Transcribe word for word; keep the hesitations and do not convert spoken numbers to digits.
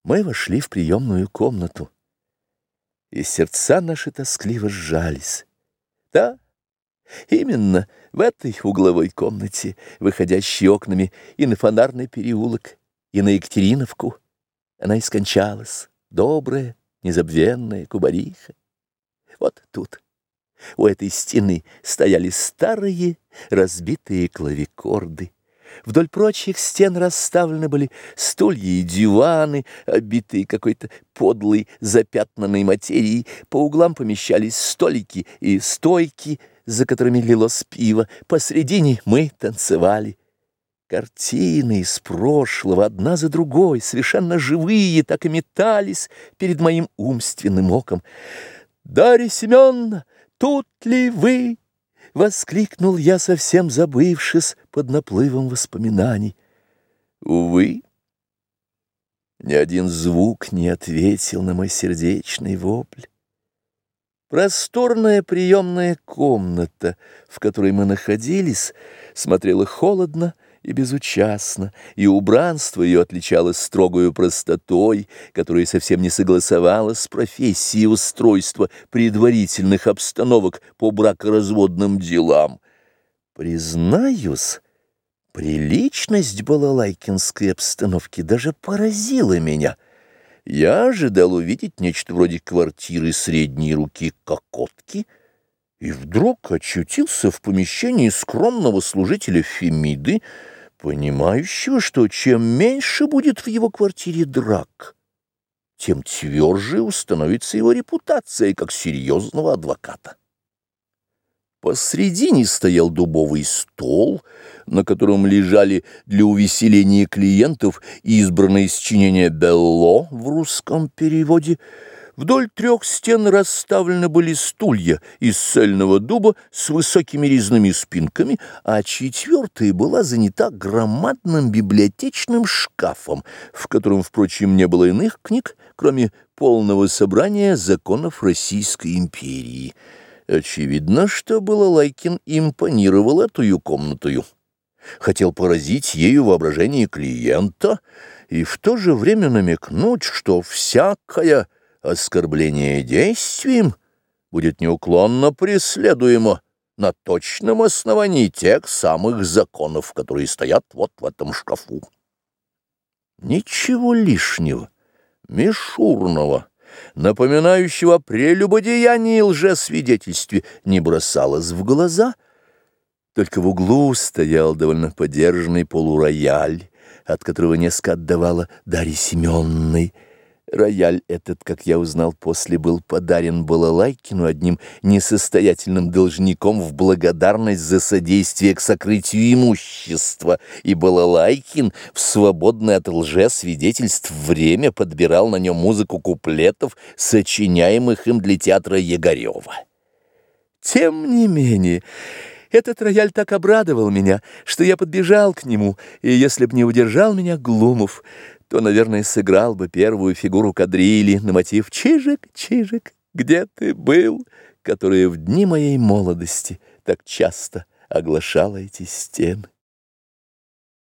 Мы вошли в приемную комнату, и сердца наши тоскливо сжались. Да, именно в этой угловой комнате, выходящей окнами и на Фонарный переулок, и на Екатериновку, она и скончалась, добрая, незабвенная кубариха. Вот тут, у этой стены, стояли старые разбитые клавикорды. Вдоль прочих стен расставлены были стулья и диваны, обитые какой-то подлой запятнанной материей. По углам помещались столики и стойки, за которыми лилось пиво. Посредине мы танцевали. Картины из прошлого, одна за другой, совершенно живые, так и метались перед моим умственным оком. «Дарья Семеновна, тут ли вы?» — воскликнул я, совсем забывшись под наплывом воспоминаний. Увы, ни один звук не ответил на мой сердечный вопль. Просторная приемная комната, в которой мы находились, смотрела холодно и безучастно, и убранство ее отличалось строгою простотой, которая совсем не согласовалась с профессией устройства предварительных обстановок по бракоразводным делам. Признаюсь, приличность балалайкинской обстановки даже поразила меня. Я ожидал увидеть нечто вроде квартиры средней руки кокотки, и вдруг очутился в помещении скромного служителя Фемиды, понимающего, что чем меньше будет в его квартире драк, тем тверже установится его репутация как серьезного адвоката. Посредине стоял дубовый стол, на котором лежали для увеселения клиентов избранные сочинения Белло в русском переводе. Вдоль трех стен расставлены были стулья из цельного дуба с высокими резными спинками, а четвертая была занята громадным библиотечным шкафом, в котором, впрочем, не было иных книг, кроме полного собрания законов Российской империи. Очевидно, что Балалайкин импонировал эту комнатою, хотел поразить ею воображение клиента и в то же время намекнуть, что всякое оскорбление действием будет неуклонно преследуемо на точном основании тех самых законов, которые стоят вот в этом шкафу. Ничего лишнего, мишурного, напоминающего о прелюбодеянии и лжесвидетельстве, не бросалось в глаза. Только в углу стоял довольно подержанный полурояль, от которого несколько отдавало Дарье Семенной. Рояль этот, как я узнал после, был подарен Балалайкину одним несостоятельным должником в благодарность за содействие к сокрытию имущества, и Балалайкин в свободное от лжесвидетельств время подбирал на нем музыку куплетов, сочиняемых им для театра Егорева. Тем не менее, этот рояль так обрадовал меня, что я подбежал к нему, и если б не удержал меня Глумов, то, наверное, сыграл бы первую фигуру кадрили на мотив «Чижик, Чижик, где ты был?», которая в дни моей молодости так часто оглашала эти стены.